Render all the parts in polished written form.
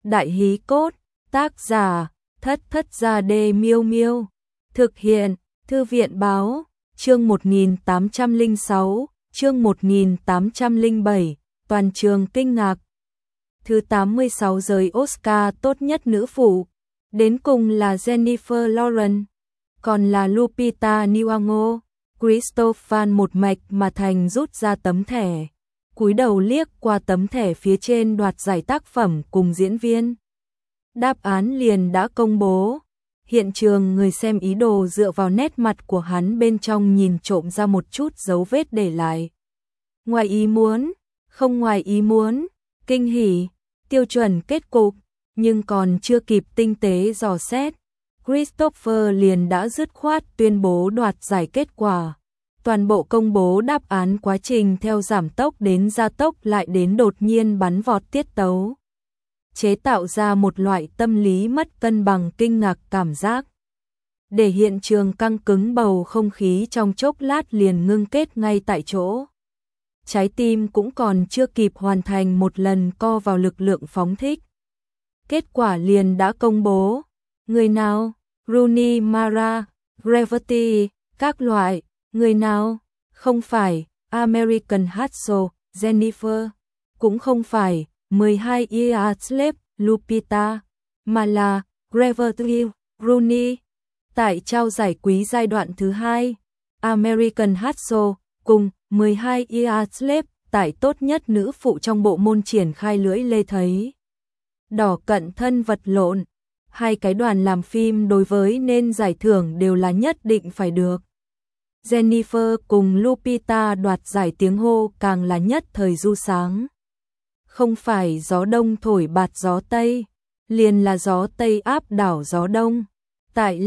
Đại hí cốt, tác giả, Thất Thất Gia Đê Miêu Miêu. Thực hiện, Thư viện báo, chương 1806, chương 1807, toàn trường kinh ngạc. Thứ 86 giới Oscar tốt nhất nữ phụ, đến cùng là Jennifer Lawrence, còn là Lupita Nyong'o. Christopher một mạch mà thành rút ra tấm thẻ, cúi đầu liếc qua tấm thẻ phía trên đoạt giải tác phẩm cùng diễn viên. Đáp án liền đã công bố. Hiện trường người xem ý đồ dựa vào nét mặt của hắn bên trong nhìn trộm ra một chút dấu vết để lại. Ngoài ý muốn, không ngoài ý muốn, kinh hỉ, tiêu chuẩn kết cục, nhưng còn chưa kịp tinh tế dò xét, Christopher liền đã dứt khoát tuyên bố đoạt giải kết quả. Toàn bộ công bố đáp án quá trình theo giảm tốc đến gia tốc lại đến đột nhiên bắn vọt tiết tấu, chế tạo ra một loại tâm lý mất cân bằng kinh ngạc cảm giác. Để hiện trường căng cứng bầu không khí trong chốc lát liền ngưng kết ngay tại chỗ. Trái tim cũng còn chưa kịp hoàn thành một lần co vào lực lượng phóng thích. Kết quả liền đã công bố. Người nào? Rooney Mara, Gravity, các loại. Người nào? Không phải American Hustle, Jennifer. Cũng không phải 12 Years Slave, Lupita. Mà là Gravity, Rooney. Tại trao giải quý giai đoạn thứ 2, American Hustle cùng 12 Years Slave tại tốt nhất nữ phụ trong bộ môn triển khai lưỡi lê thấy. Đỏ cận thân vật lộn. Hai cái đoàn làm phim đối với nên giải thưởng đều là nhất định phải được. Jennifer cùng Lupita đoạt giải tiếng hô càng là nhất thời du sáng. Không phải gió đông thổi bạt gió tây, liền là gió tây áp đảo gió đông. Tại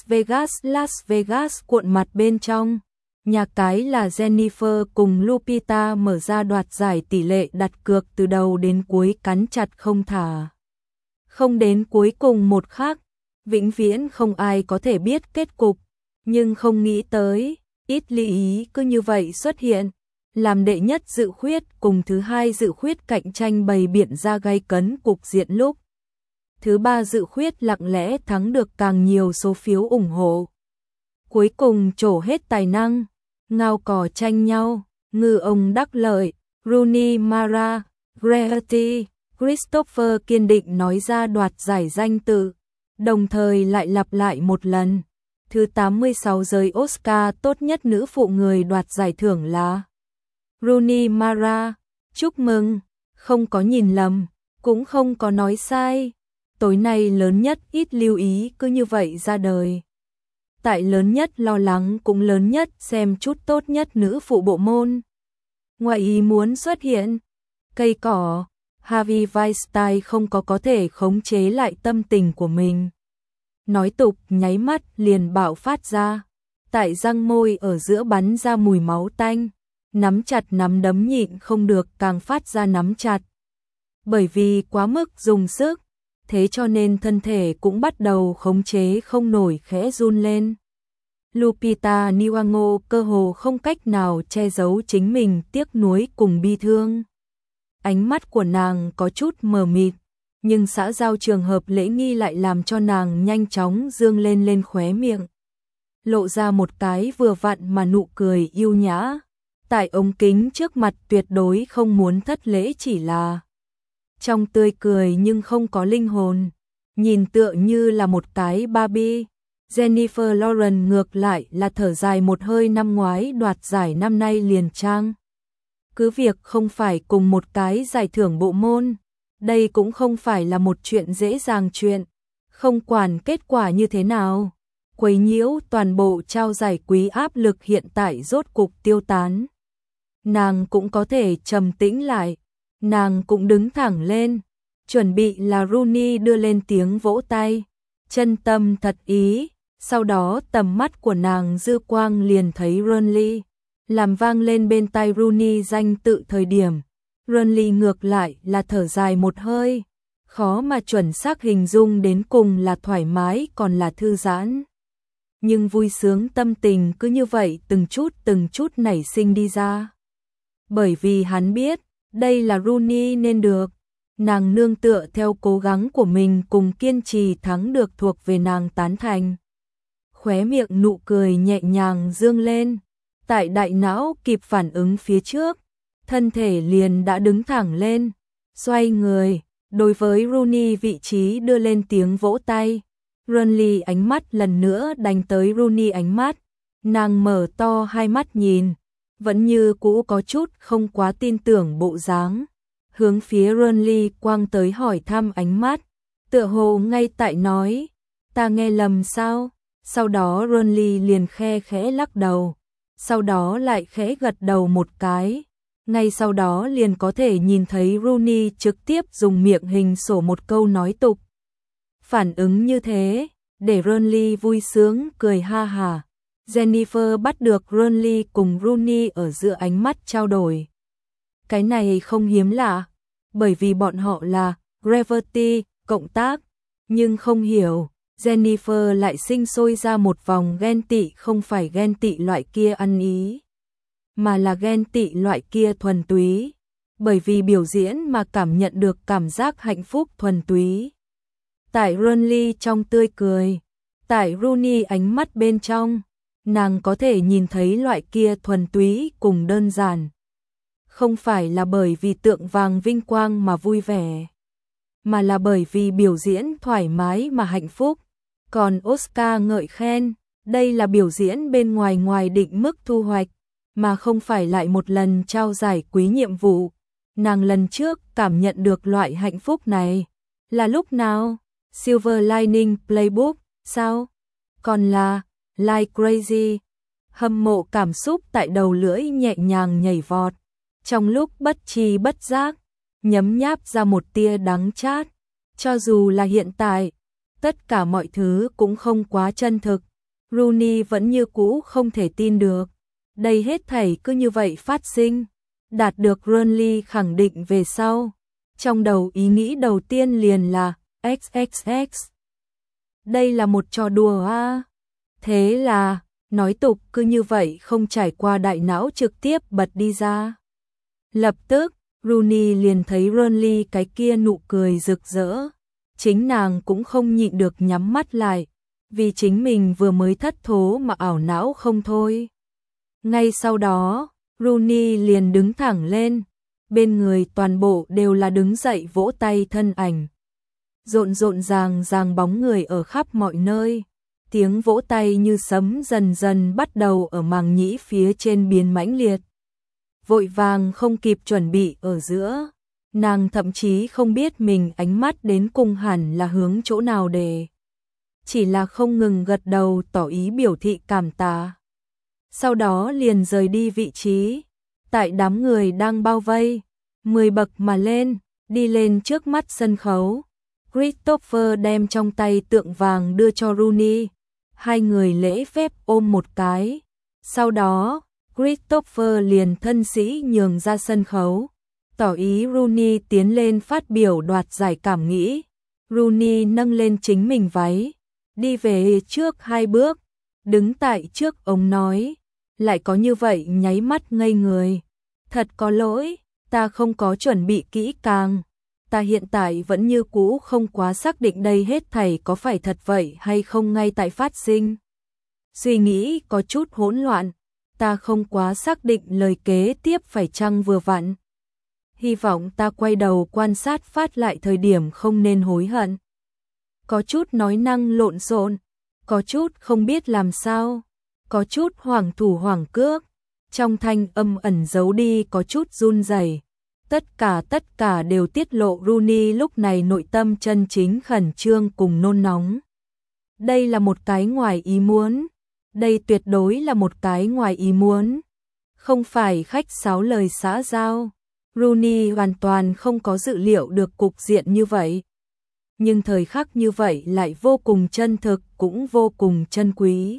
Las Vegas cuộn mặt bên trong, nhà cái là Jennifer cùng Lupita mở ra đoạt giải tỷ lệ đặt cược từ đầu đến cuối cắn chặt không thả. Không đến cuối cùng một khắc, vĩnh viễn không ai có thể biết kết cục, nhưng không nghĩ tới, ít lý ý cứ như vậy xuất hiện, làm đệ nhất dự khuyết cùng thứ hai dự khuyết cạnh tranh bày biện ra gay cấn cục diện lúc. Thứ ba dự khuyết lặng lẽ thắng được càng nhiều số phiếu ủng hộ. Cuối cùng trổ hết tài năng, ngao cò tranh nhau, ngư ông đắc lợi, Rooney Mara, Gravity, Christopher kiên định nói ra đoạt giải danh tự, đồng thời lại lặp lại một lần. Thứ 86 giới Oscar tốt nhất nữ phụ người đoạt giải thưởng là Rooney Mara. Chúc mừng, không có nhìn lầm, cũng không có nói sai. Tối nay lớn nhất ít lưu ý cứ như vậy ra đời. Tại lớn nhất lo lắng cũng lớn nhất xem chút tốt nhất nữ phụ bộ môn. Ngoài ý muốn xuất hiện, cây cỏ, Harvey Weinstein không có thể khống chế lại tâm tình của mình. Nói tục nháy mắt liền bạo phát ra, tại răng môi ở giữa bắn ra mùi máu tanh, nắm chặt nắm đấm nhịn không được càng phát ra nắm chặt. Bởi vì quá mức dùng sức, thế cho nên thân thể cũng bắt đầu khống chế không nổi khẽ run lên. Lupita Nyong'o cơ hồ không cách nào che giấu chính mình tiếc nuối cùng bi thương. Ánh mắt của nàng có chút mờ mịt, nhưng xã giao trường hợp lễ nghi lại làm cho nàng nhanh chóng dương lên khóe miệng. Lộ ra một cái vừa vặn mà nụ cười yêu nhã. Tại ống kính trước mặt tuyệt đối không muốn thất lễ, chỉ là trong tươi cười nhưng không có linh hồn, nhìn tựa như là một cái Barbie. Jennifer Lawrence ngược lại là thở dài một hơi, năm ngoái đoạt giải năm nay liền trang. Cứ việc không phải cùng một cái giải thưởng bộ môn, đây cũng không phải là một chuyện dễ dàng chuyện, không quản kết quả như thế nào. Quấy nhiễu toàn bộ trao giải quý áp lực hiện tại rốt cục tiêu tán. Nàng cũng có thể trầm tĩnh lại, nàng cũng đứng thẳng lên, chuẩn bị là Rooney đưa lên tiếng vỗ tay, chân tâm thật ý, sau đó tầm mắt của nàng dư quang liền thấy Rooney, làm vang lên bên tai Rooney danh tự thời điểm, Rooney ngược lại là thở dài một hơi, khó mà chuẩn xác hình dung đến cùng là thoải mái còn là thư giãn. Nhưng vui sướng tâm tình cứ như vậy từng chút nảy sinh đi ra. Bởi vì hắn biết, đây là Rooney nên được, Nàng nương tựa theo cố gắng của mình cùng kiên trì thắng được thuộc về nàng tán thành. Khóe miệng nụ cười nhẹ nhàng dương lên, tại đại não kịp phản ứng phía trước, thân thể liền đã đứng thẳng lên, xoay người, đối với Rooney vị trí đưa lên tiếng vỗ tay. Rooney ánh mắt lần nữa đánh tới Rooney ánh mắt, nàng mở to hai mắt nhìn, vẫn như cũ có chút không quá tin tưởng bộ dáng, hướng phía Rooney quang tới hỏi thăm ánh mắt, tựa hồ ngay tại nói, ta nghe lầm sao? Sau đó Rooney liền khe khẽ lắc đầu, sau đó lại khẽ gật đầu một cái. Ngay sau đó liền có thể nhìn thấy Rooney trực tiếp dùng miệng hình sổ một câu nói tục. Phản ứng như thế, để Rooney vui sướng cười ha hả. Jennifer bắt được Rooney cùng Rooney ở giữa ánh mắt trao đổi. Cái này không hiếm lạ, bởi vì bọn họ là Gravity, cộng tác, nhưng không hiểu. Jennifer lại sinh sôi ra một vòng ghen tị, không phải ghen tị loại kia ăn ý, mà là ghen tị loại kia thuần túy, bởi vì biểu diễn mà cảm nhận được cảm giác hạnh phúc thuần túy. Tại Rooney trong tươi cười, tại Rooney ánh mắt bên trong, nàng có thể nhìn thấy loại kia thuần túy cùng đơn giản. Không phải là bởi vì tượng vàng vinh quang mà vui vẻ, mà là bởi vì biểu diễn thoải mái mà hạnh phúc. Còn Oscar ngợi khen, đây là biểu diễn bên ngoài định mức thu hoạch, mà không phải lại một lần trao giải quý nhiệm vụ. Nàng lần trước cảm nhận được loại hạnh phúc này là lúc nào? Silver Lining Playbook, sao? Còn là Like Crazy. Hâm mộ cảm xúc tại đầu lưỡi nhẹ nhàng nhảy vọt, trong lúc bất tri bất giác, nhấm nháp ra một tia đắng chát. Cho dù là hiện tại, tất cả mọi thứ cũng không quá chân thực, Rooney vẫn như cũ không thể tin được. Đây hết thảy cứ như vậy phát sinh, đạt được Rooney khẳng định về sau. Trong đầu ý nghĩ đầu tiên liền là XXX. Đây là một trò đùa à? Thế là, nói tục cứ như vậy không trải qua đại não trực tiếp bật đi ra. Lập tức, Rooney liền thấy Rooney cái kia nụ cười rực rỡ. Chính nàng cũng không nhịn được nhắm mắt lại, vì chính mình vừa mới thất thố mà ảo não không thôi. Ngay sau đó, Rooney liền đứng thẳng lên, bên người toàn bộ đều là đứng dậy vỗ tay thân ảnh. Rộn rộn ràng bóng người ở khắp mọi nơi, tiếng vỗ tay như sấm dần dần bắt đầu ở màng nhĩ phía trên biến mãnh liệt. Vội vàng không kịp chuẩn bị ở giữa, nàng thậm chí không biết mình ánh mắt đến cùng hẳn là hướng chỗ nào để. Chỉ là không ngừng gật đầu tỏ ý biểu thị cảm tạ. Sau đó liền rời đi vị trí, tại đám người đang bao vây, 10 bậc mà lên, đi lên trước mắt sân khấu. Christopher đem trong tay tượng vàng đưa cho Rooney, hai người lễ phép ôm một cái. Sau đó, Christopher liền thân sĩ nhường ra sân khấu, tỏ ý Rooney tiến lên phát biểu đoạt giải cảm nghĩ. Rooney nâng lên chính mình váy, đi về trước 2 bước, đứng tại trước ống nói, lại có như vậy nháy mắt ngây người. Thật có lỗi, ta không có chuẩn bị kỹ càng. Ta hiện tại vẫn như cũ không quá xác định đây hết thảy có phải thật vậy hay không ngay tại phát sinh. Suy nghĩ có chút hỗn loạn, ta không quá xác định lời kế tiếp phải chăng vừa vặn. Hy vọng ta quay đầu quan sát phát lại thời điểm không nên hối hận. Có chút nói năng lộn xộn, có chút không biết làm sao, có chút hoảng thủ hoảng cước, trong thanh âm ẩn giấu đi có chút run rẩy. Tất cả đều tiết lộ Rooney lúc này nội tâm chân chính khẩn trương cùng nôn nóng. Đây là một cái ngoài ý muốn, đây tuyệt đối là một cái ngoài ý muốn, không phải khách sáo lời xã giao. Rooney hoàn toàn không có dự liệu được cục diện như vậy. Nhưng thời khắc như vậy lại vô cùng chân thực, cũng vô cùng chân quý.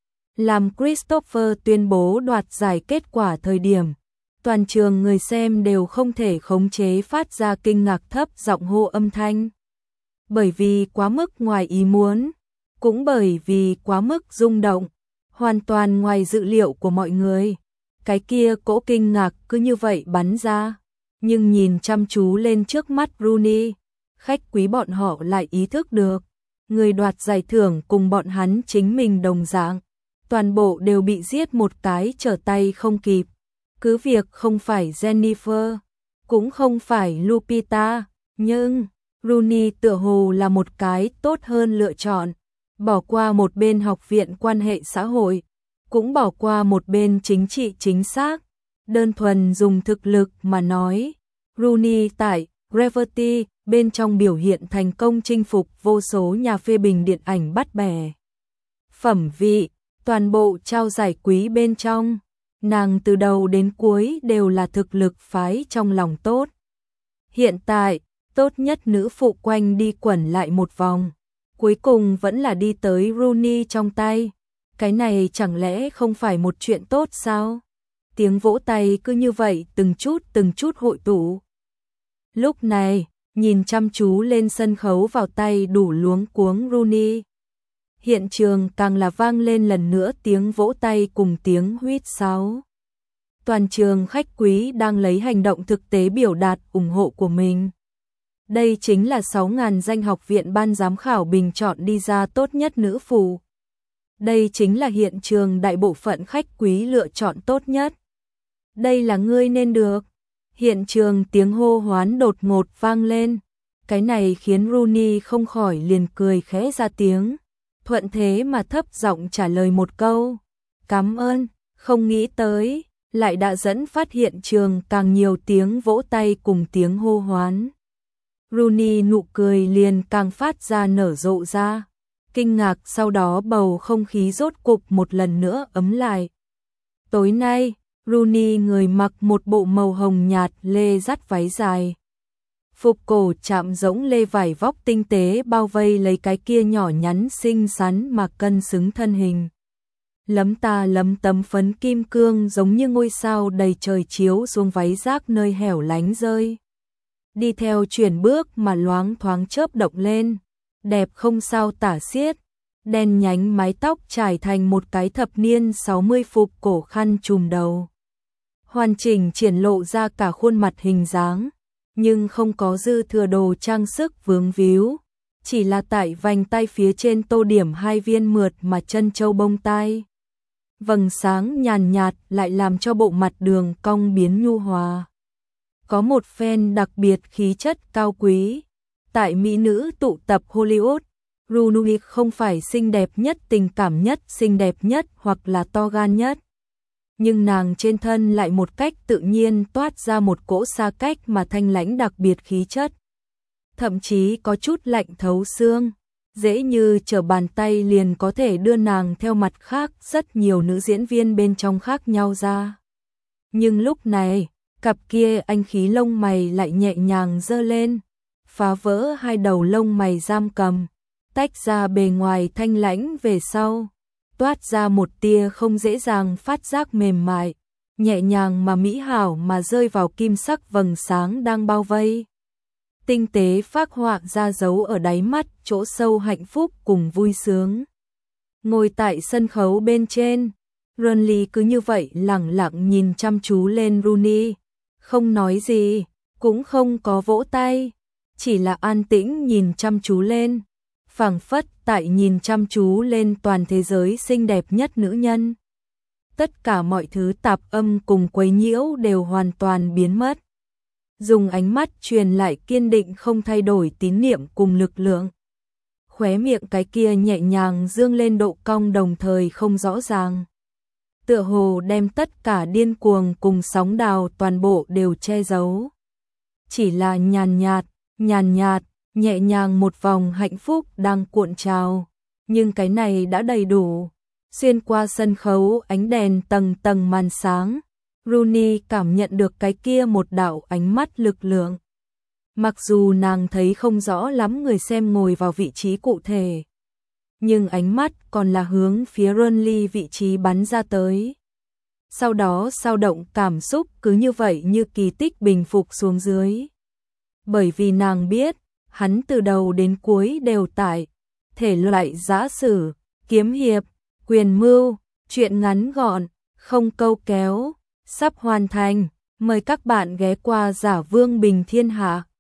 Làm Christopher tuyên bố đoạt giải kết quả thời điểm, toàn trường người xem đều không thể khống chế phát ra kinh ngạc thấp giọng hô âm thanh. Bởi vì quá mức ngoài ý muốn, cũng bởi vì quá mức rung động, hoàn toàn ngoài dự liệu của mọi người. Cái kia cỗ kinh ngạc cứ như vậy bắn ra. nhưng nhìn chăm chú lên trước mắt Rooney, khách quý bọn họ lại ý thức được, người đoạt giải thưởng cùng bọn hắn chính mình đồng dạng, toàn bộ đều bị giết một cái trở tay không kịp. Cứ việc không phải Jennifer, cũng không phải Lupita, nhưng Rooney tựa hồ là một cái tốt hơn lựa chọn, bỏ qua một bên học viện quan hệ xã hội, cũng bỏ qua một bên chính trị chính xác, đơn thuần dùng thực lực mà nói. Rooney tại Gravity bên trong biểu hiện thành công chinh phục vô số nhà phê bình điện ảnh bắt bẻ. Phẩm vị, toàn bộ trao giải quý bên trong, nàng từ đầu đến cuối đều là thực lực phái trong lòng tốt. Hiện tại, tốt nhất nữ phụ quanh đi quẩn lại một vòng, cuối cùng vẫn là đi tới Rooney trong tay. Cái này chẳng lẽ không phải một chuyện tốt sao? Tiếng vỗ tay cứ như vậy từng chút hội tụ. Lúc này, nhìn chăm chú lên sân khấu vào tay đủ luống cuống Rooney. Hiện trường càng là vang lên lần nữa tiếng vỗ tay cùng tiếng huýt sáo. Toàn trường khách quý đang lấy hành động thực tế biểu đạt ủng hộ của mình. Đây chính là 6.000 danh học viện ban giám khảo bình chọn đi ra tốt nhất nữ phụ. Đây chính là hiện trường đại bộ phận khách quý lựa chọn tốt nhất. Đây là ngươi nên được. Hiện trường tiếng hô hoán đột ngột vang lên. Cái này khiến Rooney không khỏi liền cười khẽ ra tiếng. Thuận thế mà thấp giọng trả lời một câu. Cảm ơn, không nghĩ tới, lại đã dẫn phát hiện trường càng nhiều tiếng vỗ tay cùng tiếng hô hoán. Rooney nụ cười liền càng phát ra nở rộ ra. Kinh ngạc sau đó bầu không khí rốt cục một lần nữa ấm lại. Tối nay, Rooney người mặc một bộ màu hồng nhạt lê dắt váy dài. Phục cổ chạm rỗng lê vải vóc tinh tế bao vây lấy cái kia nhỏ nhắn xinh xắn mà cân xứng thân hình. Lấm ta lấm tấm phấn kim cương giống như ngôi sao đầy trời chiếu xuống váy rác nơi hẻo lánh rơi. Đi theo chuyển bước mà loáng thoáng chớp động lên, đẹp không sao tả xiết, đen nhánh mái tóc trải thành một cái thập niên 60 phục cổ khăn trùm đầu. Hoàn chỉnh triển lộ ra cả khuôn mặt hình dáng, nhưng không có dư thừa đồ trang sức vướng víu, chỉ là tại vành tay phía trên tô điểm 2 viên mượt mà chân châu bông tai. Vầng sáng nhàn nhạt lại làm cho bộ mặt đường cong biến nhu hòa. Có một phen đặc biệt khí chất cao quý. Tại mỹ nữ tụ tập Hollywood, Rooney không phải xinh đẹp nhất, tình cảm nhất, xinh đẹp nhất hoặc là to gan nhất. Nhưng nàng trên thân lại một cách tự nhiên toát ra một cỗ xa cách mà thanh lãnh đặc biệt khí chất. Thậm chí có chút lạnh thấu xương, dễ như trở bàn tay liền có thể đưa nàng theo mặt khác rất nhiều nữ diễn viên bên trong khác nhau ra. Nhưng lúc này, cặp kia anh khí lông mày lại nhẹ nhàng giơ lên, phá vỡ hai đầu lông mày giam cầm, tách ra bề ngoài thanh lãnh về sau, toát ra một tia không dễ dàng phát giác mềm mại, nhẹ nhàng mà mỹ hảo mà rơi vào kim sắc vầng sáng đang bao vây. Tinh tế phác họa ra dấu ở đáy mắt chỗ sâu hạnh phúc cùng vui sướng. Ngồi tại sân khấu bên trên, Ronly cứ như vậy lẳng lặng nhìn chăm chú lên Rooney, không nói gì, cũng không có vỗ tay, chỉ là an tĩnh nhìn chăm chú lên, phảng phất tại nhìn chăm chú lên toàn thế giới xinh đẹp nhất nữ nhân. Tất cả mọi thứ tạp âm cùng quấy nhiễu đều hoàn toàn biến mất. Dùng ánh mắt truyền lại kiên định không thay đổi tín niệm cùng lực lượng. Khóe miệng cái kia nhẹ nhàng dương lên độ cong đồng thời không rõ ràng. Tựa hồ đem tất cả điên cuồng cùng sóng đào toàn bộ đều che giấu. Chỉ là nhàn nhạt, nhẹ nhàng một vòng hạnh phúc đang cuộn trào. Nhưng cái này đã đầy đủ. Xuyên qua sân khấu ánh đèn tầng tầng màn sáng, Rooney cảm nhận được cái kia một đạo ánh mắt lực lượng. Mặc dù nàng thấy không rõ lắm người xem ngồi vào vị trí cụ thể, nhưng ánh mắt còn là hướng phía Rooney vị trí bắn ra tới. Sau đó sao động cảm xúc cứ như vậy như kỳ tích bình phục xuống dưới. Bởi vì nàng biết, hắn từ đầu đến cuối đều tại thể loại giã sử, kiếm hiệp, quyền mưu, chuyện ngắn gọn, không câu kéo, sắp hoàn thành, Mời các bạn ghé qua Giả Vương Bình Thiên Hạ.